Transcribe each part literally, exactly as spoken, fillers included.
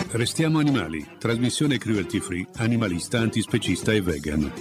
Restiamo animali, trasmissione cruelty free, animalista, antispecista e vegan.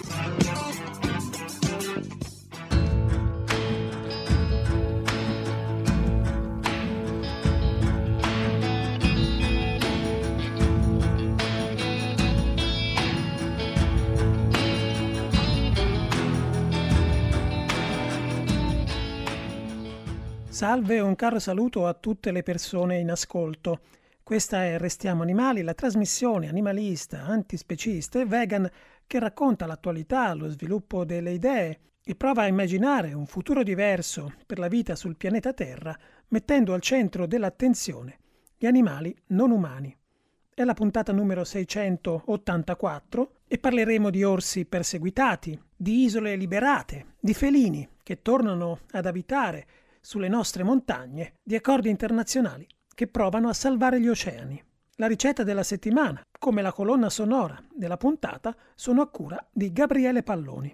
Salve e un caro saluto a tutte le persone in ascolto. Questa è Restiamo Animali, la trasmissione animalista, antispecista e vegan che racconta l'attualità, lo sviluppo delle idee e prova a immaginare un futuro diverso per la vita sul pianeta Terra, mettendo al centro dell'attenzione gli animali non umani. È la puntata numero seicentottantaquattro e parleremo di orsi perseguitati, di isole liberate, di felini che tornano ad abitare sulle nostre montagne, di accordi internazionali che provano a salvare gli oceani. La ricetta della settimana, come la colonna sonora della puntata, sono a cura di Gabriele Palloni.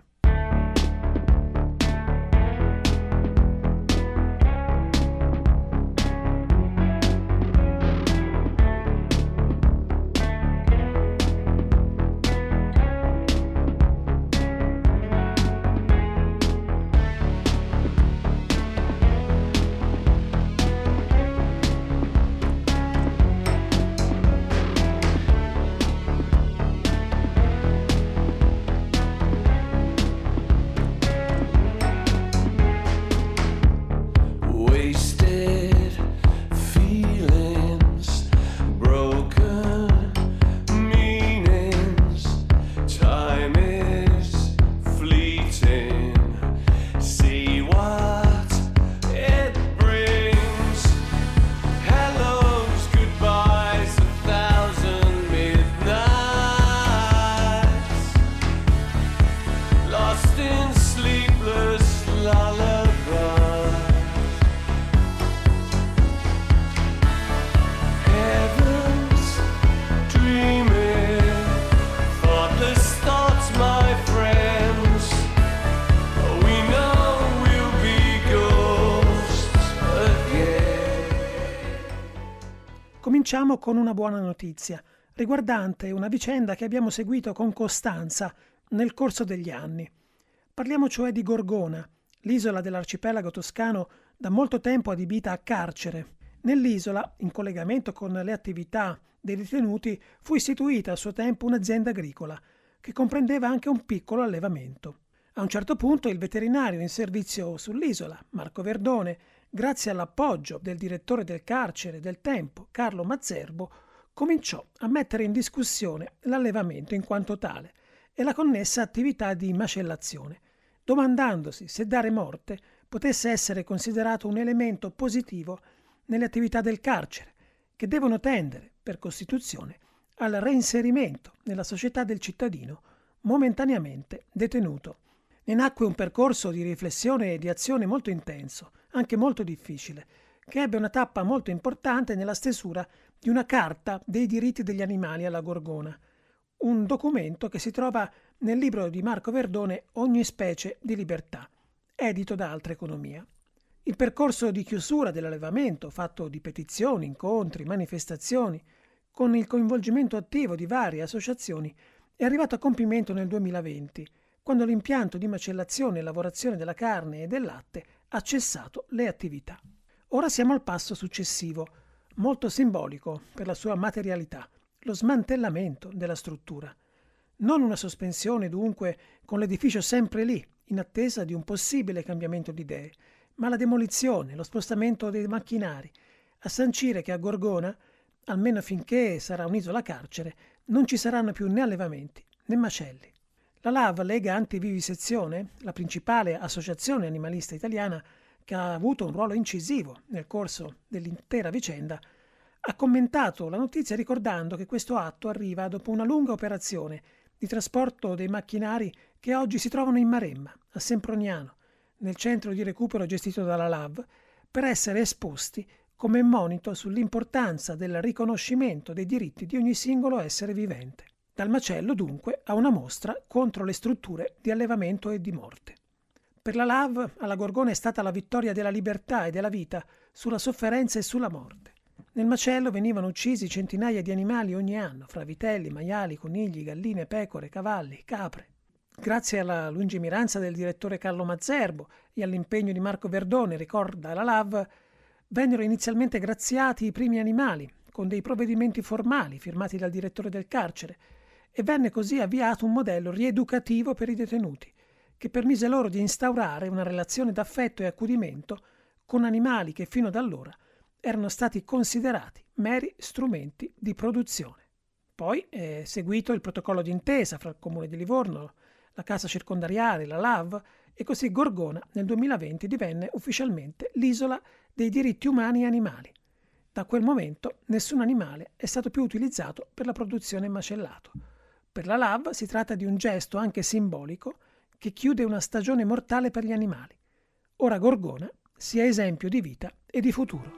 Cominciamo con una buona notizia, riguardante una vicenda che abbiamo seguito con costanza nel corso degli anni. Parliamo cioè di Gorgona, l'isola dell'arcipelago toscano da molto tempo adibita a carcere. Nell'isola, in collegamento con le attività dei detenuti, fu istituita a suo tempo un'azienda agricola, che comprendeva anche un piccolo allevamento. A un certo punto il veterinario in servizio sull'isola, Marco Verdone, grazie all'appoggio del direttore del carcere del tempo, Carlo Mazzerbo, cominciò a mettere in discussione l'allevamento in quanto tale e la connessa attività di macellazione, domandandosi se dare morte potesse essere considerato un elemento positivo nelle attività del carcere, che devono tendere, per Costituzione, al reinserimento nella società del cittadino momentaneamente detenuto. Ne nacque un percorso di riflessione e di azione molto intenso, anche molto difficile, che ebbe una tappa molto importante nella stesura di una Carta dei diritti degli animali alla Gorgona, un documento che si trova nel libro di Marco Verdone Ogni specie di libertà, edito da Altra Economia. Il percorso di chiusura dell'allevamento, fatto di petizioni, incontri, manifestazioni, con il coinvolgimento attivo di varie associazioni, è arrivato a compimento nel duemilaventi, quando l'impianto di macellazione e lavorazione della carne e del latte ha cessato le attività. Ora siamo al passo successivo, molto simbolico per la sua materialità, lo smantellamento della struttura. Non una sospensione dunque con l'edificio sempre lì, in attesa di un possibile cambiamento di idee, ma la demolizione, lo spostamento dei macchinari, a sancire che a Gorgona, almeno finché sarà un'isola carcere, non ci saranno più né allevamenti né macelli. La L A V, Lega Antivivisezione, la principale associazione animalista italiana che ha avuto un ruolo incisivo nel corso dell'intera vicenda, ha commentato la notizia ricordando che questo atto arriva dopo una lunga operazione di trasporto dei macchinari che oggi si trovano in Maremma, a Semproniano, nel centro di recupero gestito dalla L A V, per essere esposti come monito sull'importanza del riconoscimento dei diritti di ogni singolo essere vivente. Dal macello, dunque, a una mostra contro le strutture di allevamento e di morte. Per la L A V, alla Gorgona è stata la vittoria della libertà e della vita sulla sofferenza e sulla morte. Nel macello venivano uccisi centinaia di animali ogni anno, fra vitelli, maiali, conigli, galline, pecore, cavalli, capre. Grazie alla lungimiranza del direttore Carlo Mazzerbo e all'impegno di Marco Verdone, ricorda la L A V, vennero inizialmente graziati i primi animali, con dei provvedimenti formali firmati dal direttore del carcere, e venne così avviato un modello rieducativo per i detenuti, che permise loro di instaurare una relazione d'affetto e accudimento con animali che fino ad allora erano stati considerati meri strumenti di produzione. Poi è seguito il protocollo d'intesa fra il Comune di Livorno, la Casa Circondariale, la L A V, e così Gorgona nel duemilaventi divenne ufficialmente l'isola dei diritti umani e animali. Da quel momento nessun animale è stato più utilizzato per la produzione macellato. Per la L A V si tratta di un gesto anche simbolico che chiude una stagione mortale per gli animali. Ora Gorgona sia esempio di vita e di futuro.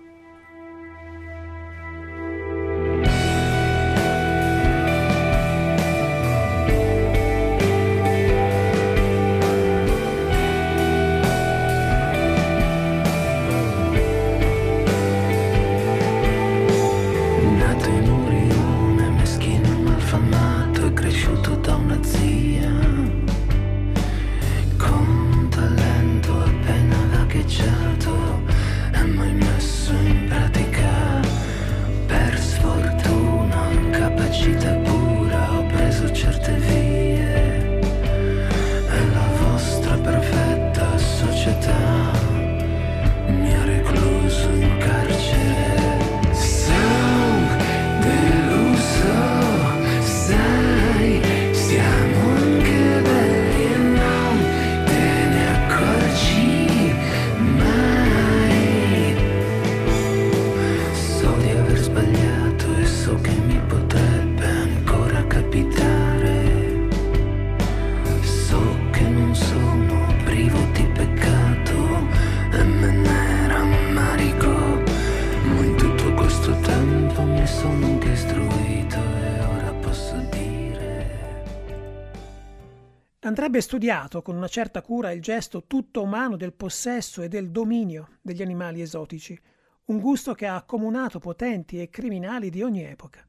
Andrebbe studiato con una certa cura il gesto tutto umano del possesso e del dominio degli animali esotici, un gusto che ha accomunato potenti e criminali di ogni epoca.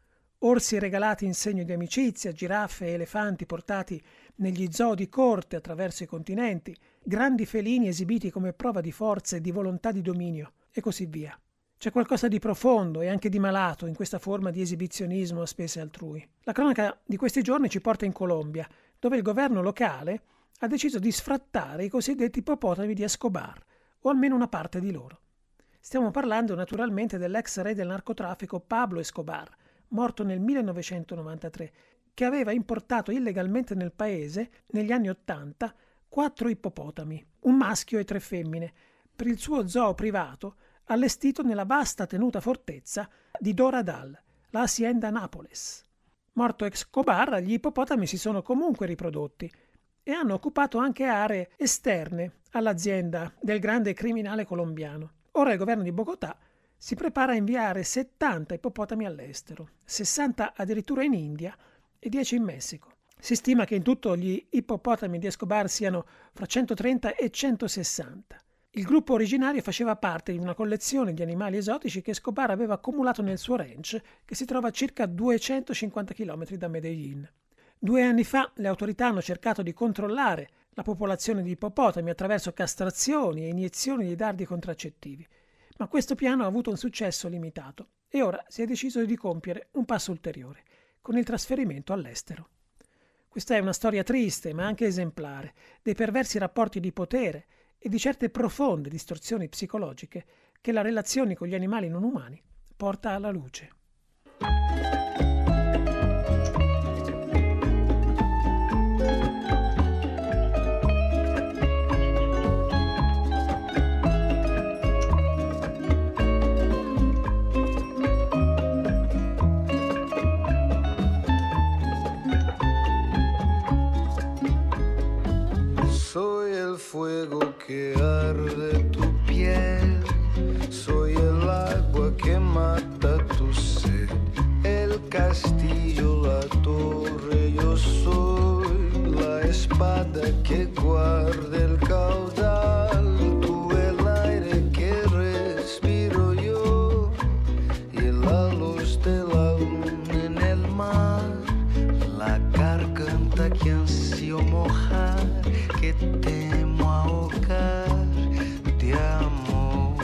Orsi regalati in segno di amicizia, giraffe e elefanti portati negli zoo di corte attraverso i continenti, grandi felini esibiti come prova di forza e di volontà di dominio, e così via. C'è qualcosa di profondo e anche di malato in questa forma di esibizionismo a spese altrui. La cronaca di questi giorni ci porta in Colombia, dove il governo locale ha deciso di sfrattare i cosiddetti ippopotami di Escobar, o almeno una parte di loro. Stiamo parlando naturalmente dell'ex re del narcotraffico Pablo Escobar, morto nel millenovecentonovantatré, che aveva importato illegalmente nel paese, negli anni Ottanta, quattro ippopotami, un maschio e tre femmine, per il suo zoo privato allestito nella vasta tenuta fortezza di Doradal, la Hacienda Nápoles. Morto Escobar, gli ippopotami si sono comunque riprodotti e hanno occupato anche aree esterne all'azienda del grande criminale colombiano. Ora il governo di Bogotà si prepara a inviare settanta ippopotami all'estero, sessanta addirittura in India e dieci in Messico. Si stima che in tutto gli ippopotami di Escobar siano fra centotrenta e centosessanta. Il gruppo originario faceva parte di una collezione di animali esotici che Escobar aveva accumulato nel suo ranch, che si trova a circa duecentocinquanta chilometri da Medellin. Due anni fa le autorità hanno cercato di controllare la popolazione di ippopotami attraverso castrazioni e iniezioni di dardi contraccettivi, ma questo piano ha avuto un successo limitato e ora si è deciso di compiere un passo ulteriore, con il trasferimento all'estero. Questa è una storia triste, ma anche esemplare, dei perversi rapporti di potere e di certe profonde distorsioni psicologiche che la relazione con gli animali non umani porta alla luce. Soy el fuego que arde tu piel, soy el agua que mata tu sed, el castillo, la torre, yo soy la espada que guarda el caudal, tú el aire que respiro yo, notte la luna nel mar, la garganta que ansio mojar, que temo ahogar de amor.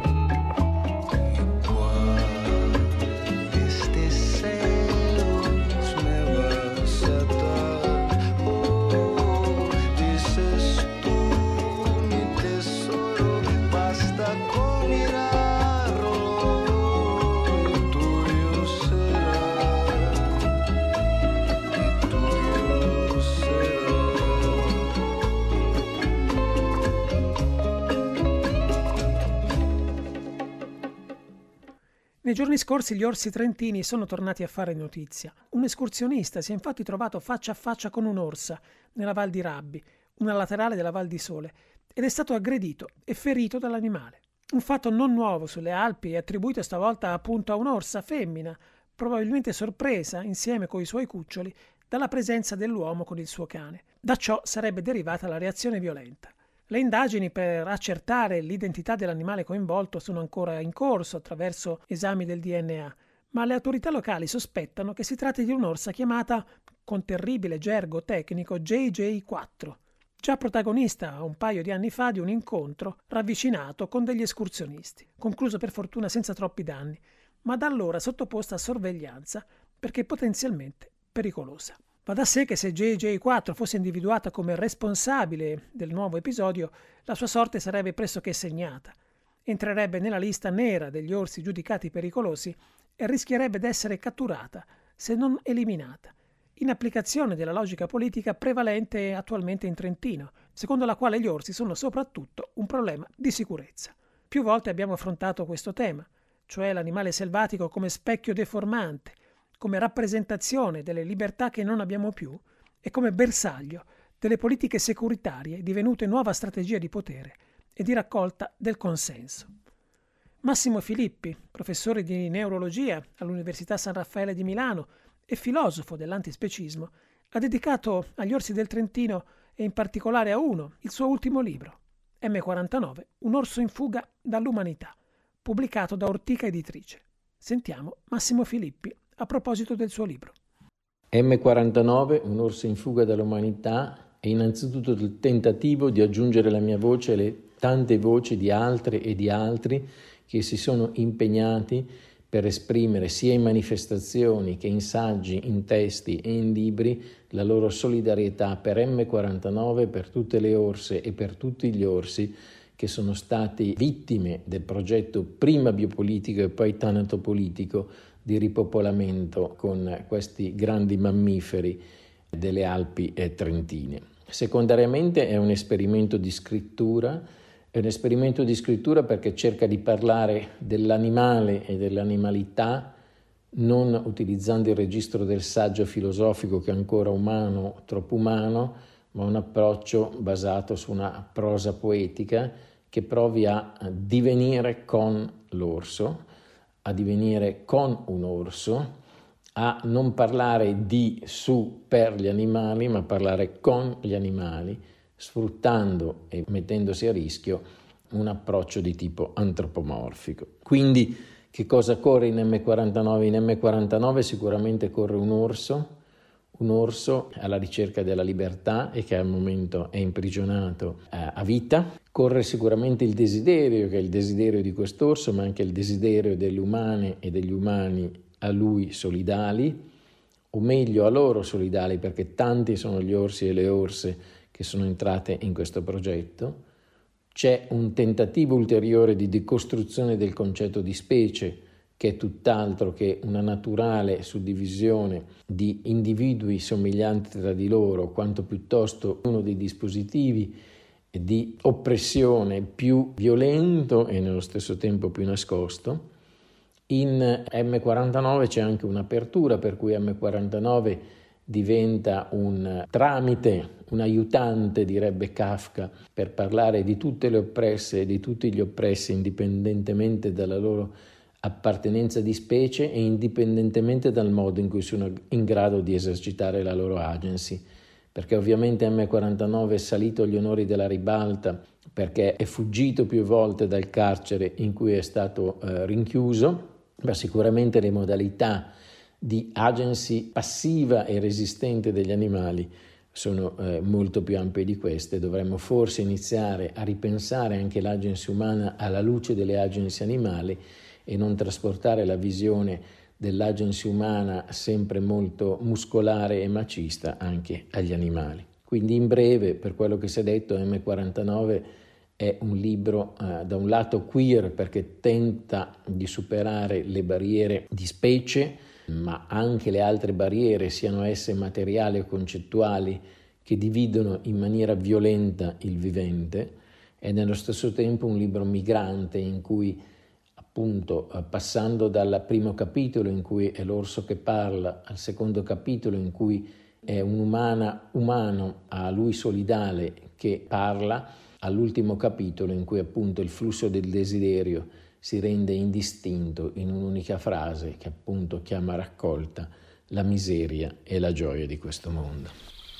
Y cuando este celos me vas a dar, oh, dices tú mi tesoro, basta con mirarlo y tuyo será, y tuyo será. Nei giorni scorsi gli orsi trentini sono tornati a fare notizia. Un escursionista si è infatti trovato faccia a faccia con un'orsa nella Val di Rabbi, una laterale della Val di Sole, ed è stato aggredito e ferito dall'animale. Un fatto non nuovo sulle Alpi e attribuito stavolta appunto a un'orsa femmina, probabilmente sorpresa, insieme coi suoi cuccioli, dalla presenza dell'uomo con il suo cane. Da ciò sarebbe derivata la reazione violenta. Le indagini per accertare l'identità dell'animale coinvolto sono ancora in corso attraverso esami del D N A, ma le autorità locali sospettano che si tratti di un'orsa chiamata, con terribile gergo tecnico, J J quattro, già protagonista un paio di anni fa di un incontro ravvicinato con degli escursionisti, concluso per fortuna senza troppi danni, ma da allora sottoposta a sorveglianza perché potenzialmente pericolosa. Va da sé che se J J quattro fosse individuata come responsabile del nuovo episodio, la sua sorte sarebbe pressoché segnata. Entrerebbe nella lista nera degli orsi giudicati pericolosi e rischierebbe d'essere catturata, se non eliminata, in applicazione della logica politica prevalente attualmente in Trentino, secondo la quale gli orsi sono soprattutto un problema di sicurezza. Più volte abbiamo affrontato questo tema, cioè l'animale selvatico come specchio deformante, come rappresentazione delle libertà che non abbiamo più e come bersaglio delle politiche securitarie divenute nuova strategia di potere e di raccolta del consenso. Massimo Filippi, professore di neurologia all'Università San Raffaele di Milano e filosofo dell'antispecismo, ha dedicato agli orsi del Trentino e in particolare a uno il suo ultimo libro, M quarantanove, un orso in fuga dall'umanità, pubblicato da Ortica Editrice. Sentiamo Massimo Filippi a proposito del suo libro. M quarantanove, un orso in fuga dall'umanità, è innanzitutto il tentativo di aggiungere la mia voce alle tante voci di altre e di altri che si sono impegnati per esprimere sia in manifestazioni che in saggi, in testi e in libri la loro solidarietà per M quarantanove, per tutte le orse e per tutti gli orsi che sono stati vittime del progetto prima biopolitico e poi tanatopolitico di ripopolamento con questi grandi mammiferi delle Alpi trentine. Secondariamente è un esperimento di scrittura, è un esperimento di scrittura perché cerca di parlare dell'animale e dell'animalità non utilizzando il registro del saggio filosofico che è ancora umano, troppo umano, ma un approccio basato su una prosa poetica che provi a divenire con l'orso, a divenire con un orso, a non parlare di su per gli animali, ma parlare con gli animali, sfruttando e mettendosi a rischio un approccio di tipo antropomorfico. Quindi che cosa corre in M quarantanove? In M quarantanove sicuramente corre un orso, un orso alla ricerca della libertà e che al momento è imprigionato eh, a vita. Corre sicuramente il desiderio, che è il desiderio di quest'orso, ma anche il desiderio delle umane e degli umani a lui solidali, o meglio a loro solidali, perché tanti sono gli orsi e le orse che sono entrate in questo progetto. C'è un tentativo ulteriore di decostruzione del concetto di specie, che è tutt'altro che una naturale suddivisione di individui somiglianti tra di loro, quanto piuttosto uno dei dispositivi di oppressione più violento e nello stesso tempo più nascosto. In M quarantanove c'è anche un'apertura per cui M quarantanove diventa un tramite, un aiutante, direbbe Kafka, per parlare di tutte le oppresse e di tutti gli oppressi indipendentemente dalla loro appartenenza di specie e indipendentemente dal modo in cui sono in grado di esercitare la loro agency. Perché ovviamente M quarantanove è salito agli onori della ribalta perché è fuggito più volte dal carcere in cui è stato eh, rinchiuso ma sicuramente le modalità di agency passiva e resistente degli animali sono eh, molto più ampie di queste. Dovremmo forse iniziare a ripensare anche l'agency umana alla luce delle agency animali e non trasportare la visione dell'agency umana sempre molto muscolare e macista anche agli animali. Quindi in breve, per quello che si è detto, emme quarantanove è un libro eh, da un lato queer perché tenta di superare le barriere di specie, ma anche le altre barriere, siano esse materiali o concettuali, che dividono in maniera violenta il vivente. È nello stesso tempo un libro migrante in cui, appunto, passando dal primo capitolo in cui è l'orso che parla, al secondo capitolo in cui è un umana, umano a lui solidale che parla, all'ultimo capitolo in cui appunto il flusso del desiderio si rende indistinto in un'unica frase che appunto chiama raccolta la miseria e la gioia di questo mondo.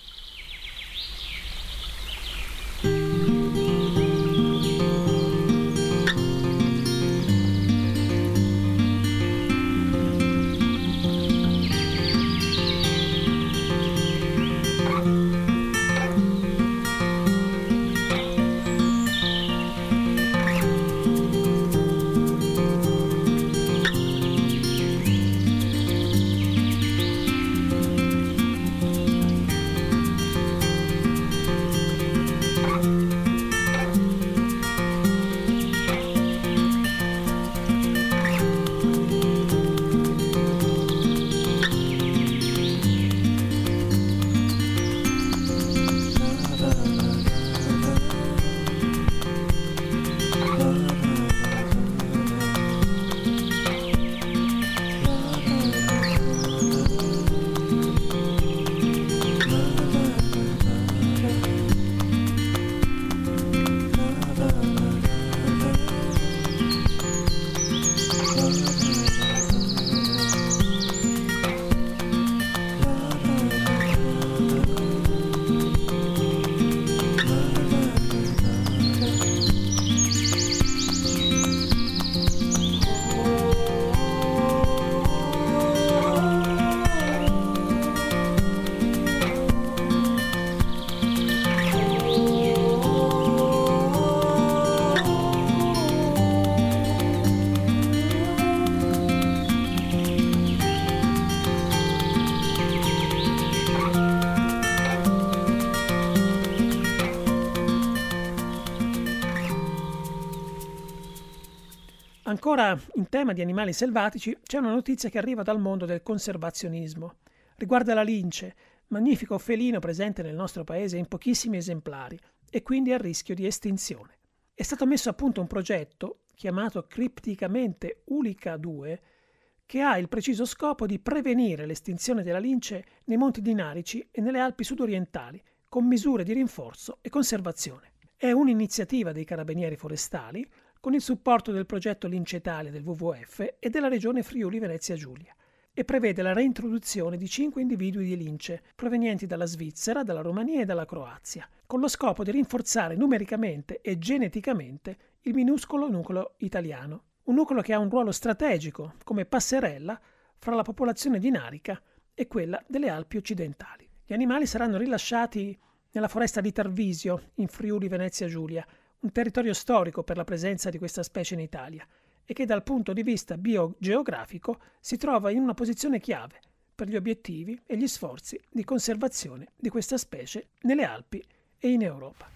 Ancora in tema di animali selvatici c'è una notizia che arriva dal mondo del conservazionismo. Riguarda la lince, magnifico felino presente nel nostro paese in pochissimi esemplari e quindi a rischio di estinzione. È stato messo a punto un progetto, chiamato cripticamente Ulica due, che ha il preciso scopo di prevenire l'estinzione della lince nei Monti Dinarici e nelle Alpi sudorientali, con misure di rinforzo e conservazione. È un'iniziativa dei Carabinieri Forestali, con il supporto del progetto Lince Italia del W W F e della regione Friuli Venezia Giulia, e prevede la reintroduzione di cinque individui di lince provenienti dalla Svizzera, dalla Romania e dalla Croazia, con lo scopo di rinforzare numericamente e geneticamente il minuscolo nucleo italiano, un nucleo che ha un ruolo strategico come passerella fra la popolazione dinarica e quella delle Alpi occidentali. Gli animali saranno rilasciati nella foresta di Tarvisio, in Friuli Venezia Giulia, un territorio storico per la presenza di questa specie in Italia e che dal punto di vista biogeografico si trova in una posizione chiave per gli obiettivi e gli sforzi di conservazione di questa specie nelle Alpi e in Europa.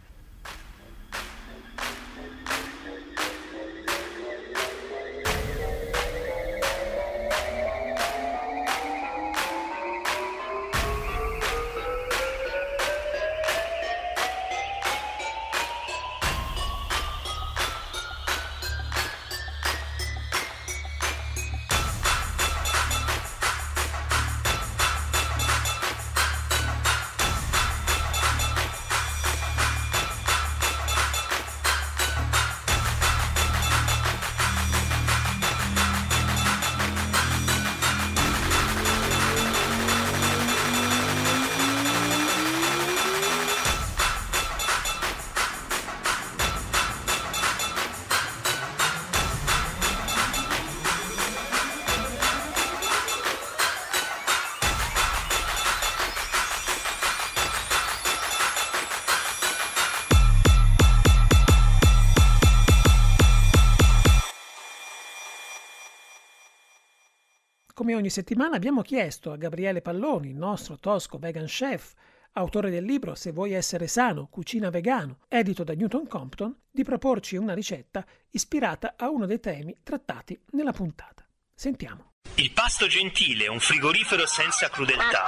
ogni settimana abbiamo chiesto a Gabriele Palloni, il nostro tosco vegan chef, autore del libro Se vuoi essere sano, cucina vegano, edito da Newton Compton, di proporci una ricetta ispirata a uno dei temi trattati nella puntata. Sentiamo. Il pasto gentile, un frigorifero senza crudeltà.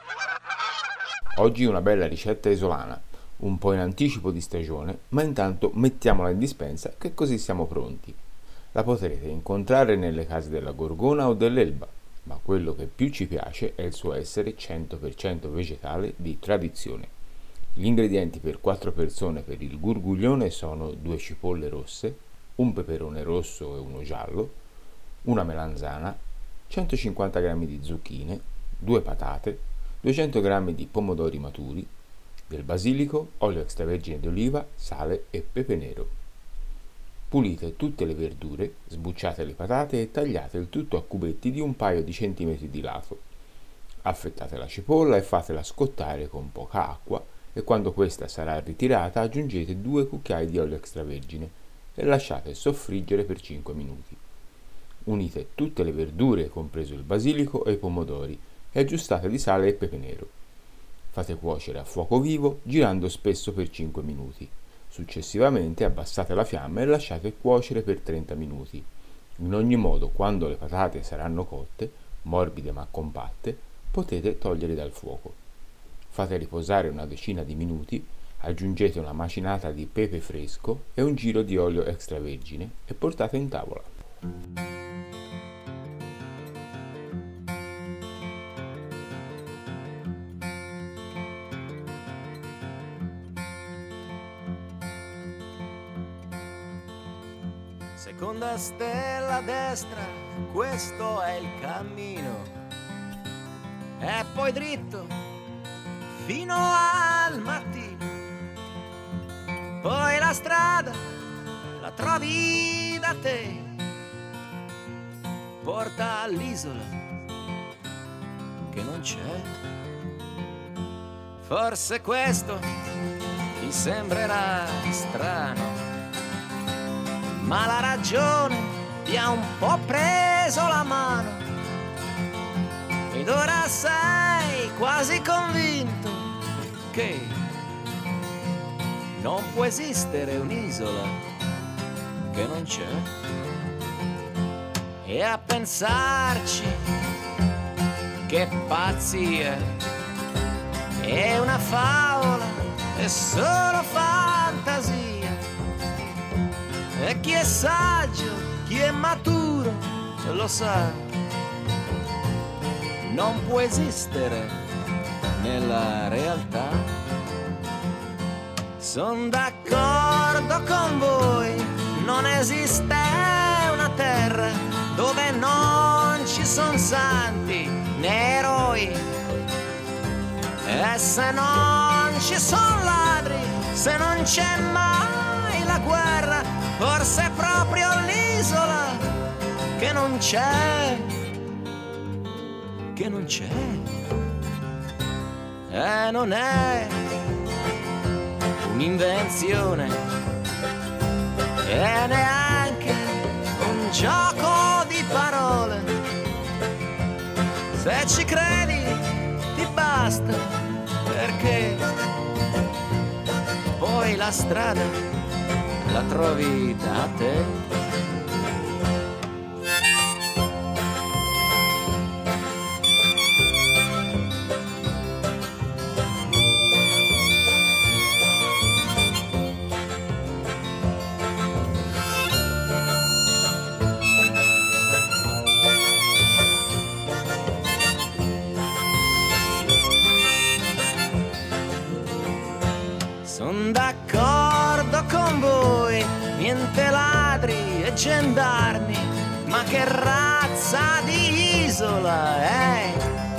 Oggi una bella ricetta isolana, un po' in anticipo di stagione, ma intanto mettiamola in dispensa che così siamo pronti. La potrete incontrare nelle case della Gorgona o dell'Elba, ma quello che più ci piace è il suo essere cento per cento vegetale di tradizione. Gli ingredienti per quattro persone per il gurguglione sono due cipolle rosse, un peperone rosso e uno giallo, una melanzana, centocinquanta grammi di zucchine, due patate, duecento grammi di pomodori maturi, del basilico, olio extravergine d'oliva, sale e pepe nero. Pulite tutte le verdure, sbucciate le patate e tagliate il tutto a cubetti di un paio di centimetri di lato. Affettate la cipolla e fatela scottare con poca acqua e quando questa sarà ritirata aggiungete due cucchiai di olio extravergine e lasciate soffriggere per cinque minuti. Unite tutte le verdure, compreso il basilico e i pomodori, e aggiustate di sale e pepe nero. Fate cuocere a fuoco vivo, girando spesso per cinque minuti. Successivamente abbassate la fiamma e lasciate cuocere per trenta minuti. In ogni modo, quando le patate saranno cotte, morbide ma compatte, potete toglierle dal fuoco. Fate riposare una decina di minuti, aggiungete una macinata di pepe fresco e un giro di olio extravergine e portate in tavola. Seconda stella a destra, questo è il cammino. E poi dritto fino al mattino. Poi la strada la trovi da te. Porta all'isola che non c'è. Forse questo ti sembrerà strano, ma la ragione ti ha un po' preso la mano ed ora sei quasi convinto che non può esistere un'isola che non c'è. E a pensarci, che pazzia, è una favola, è solo fantasia. E chi è saggio, chi è maturo, lo sa, non può esistere nella realtà. Son d'accordo con voi, non esiste una terra dove non ci son santi né eroi. E se non ci son ladri, se non c'è mai la guerra, forse è proprio l'isola che non c'è, che non c'è. E non è un'invenzione e neanche un gioco di parole. Se ci credi ti basta, perché poi la strada la trovi da te. Son d'accordo con voi, niente ladri e gendarmi, ma che razza di isola è?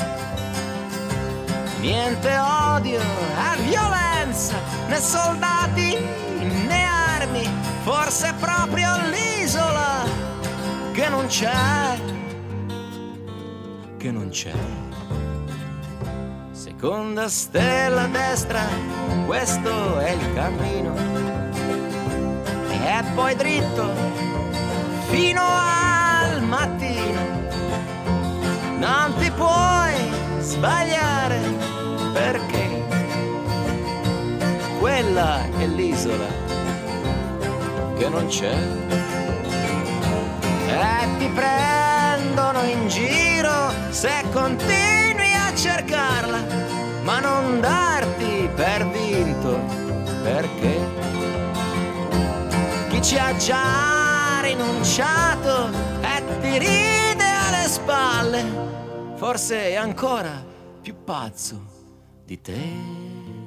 Niente odio e violenza, né soldati né armi, forse è proprio l'isola che non c'è, che non c'è. Seconda stella a destra, questo è il cammino, e poi dritto fino al mattino. non ti puoi sbagliare, perché quella è l'isola che non c'è. E ti prendono in giro se continui a cercarla, ma non darti per vinto, perché chi ci ha già rinunciato e ti ride alle spalle, forse è ancora più pazzo di te.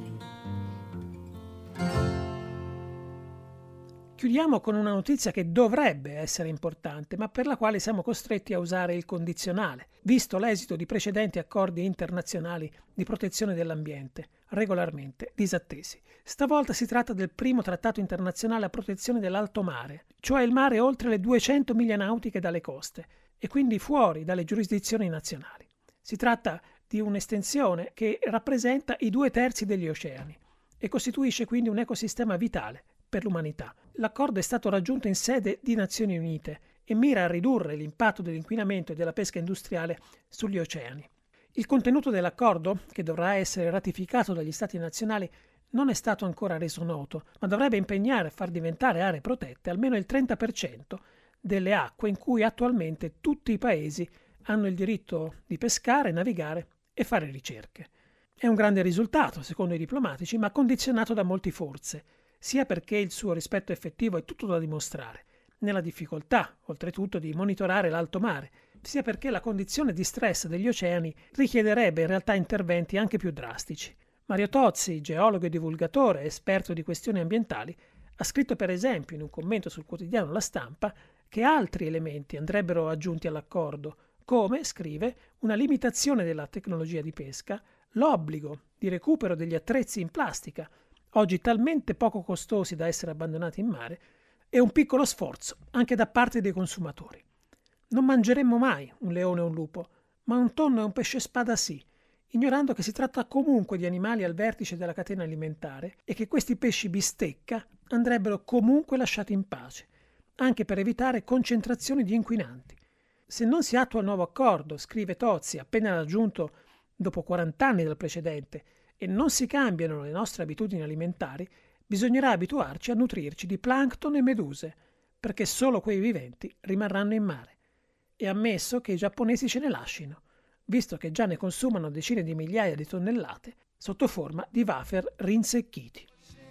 Chiudiamo con una notizia che dovrebbe essere importante, ma per la quale siamo costretti a usare il condizionale, visto l'esito di precedenti accordi internazionali di protezione dell'ambiente, regolarmente disattesi. Stavolta si tratta del primo trattato internazionale a protezione dell'alto mare, cioè il mare oltre le duecento miglia nautiche dalle coste, e quindi fuori dalle giurisdizioni nazionali. Si tratta di un'estensione che rappresenta i due terzi degli oceani e costituisce quindi un ecosistema vitale per l'umanità. L'accordo è stato raggiunto in sede di Nazioni Unite e mira a ridurre l'impatto dell'inquinamento e della pesca industriale sugli oceani. Il contenuto dell'accordo, che dovrà essere ratificato dagli Stati nazionali, non è stato ancora reso noto, ma dovrebbe impegnare a far diventare aree protette almeno il trenta per cento delle acque in cui attualmente tutti i paesi hanno il diritto di pescare, navigare e fare ricerche. È un grande risultato, secondo i diplomatici, ma condizionato da molti forze, sia perché il suo rispetto effettivo è tutto da dimostrare, nella difficoltà, oltretutto, di monitorare l'alto mare, sia perché la condizione di stress degli oceani richiederebbe in realtà interventi anche più drastici. Mario Tozzi, geologo e divulgatore, esperto di questioni ambientali, ha scritto per esempio in un commento sul quotidiano La Stampa che altri elementi andrebbero aggiunti all'accordo, come, scrive, una limitazione della tecnologia di pesca, l'obbligo di recupero degli attrezzi in plastica, oggi talmente poco costosi da essere abbandonati in mare, e un piccolo sforzo anche da parte dei consumatori. Non mangeremmo mai un leone o un lupo, ma un tonno e un pesce spada sì, ignorando che si tratta comunque di animali al vertice della catena alimentare e che questi pesci bistecca andrebbero comunque lasciati in pace, anche per evitare concentrazioni di inquinanti. Se non si attua il nuovo accordo, scrive Tozzi, appena raggiunto dopo quaranta anni dal precedente, e non si cambiano le nostre abitudini alimentari, bisognerà abituarci a nutrirci di plancton e meduse, perché solo quei viventi rimarranno in mare. E ammesso che i giapponesi ce ne lascino, visto che già ne consumano decine di migliaia di tonnellate sotto forma di wafer rinsecchiti.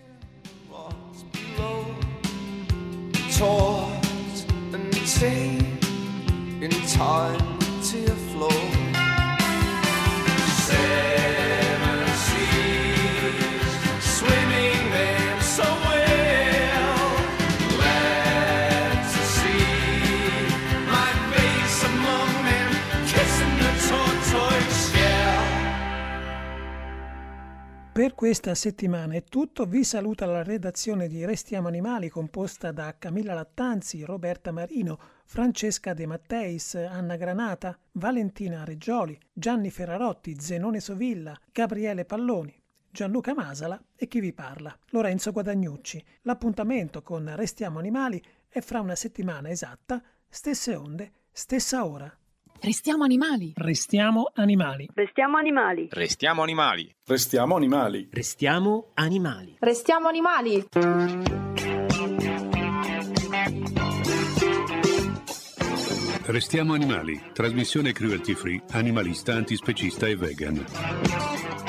Per questa settimana è tutto, vi saluta la redazione di Restiamo Animali composta da Camilla Lattanzi, Roberta Marino, Francesca De Matteis, Anna Granata, Valentina Reggioli, Gianni Ferrarotti, Zenone Sovilla, Gabriele Palloni, Gianluca Masala e chi vi parla, Lorenzo Guadagnucci. L'appuntamento con Restiamo Animali è fra una settimana esatta, stesse onde, stessa ora. Restiamo animali. Restiamo animali. Restiamo animali. Restiamo animali. Restiamo animali. Restiamo animali. Restiamo animali. Restiamo animali. Trasmissione cruelty free, animalista, antispecista e vegan.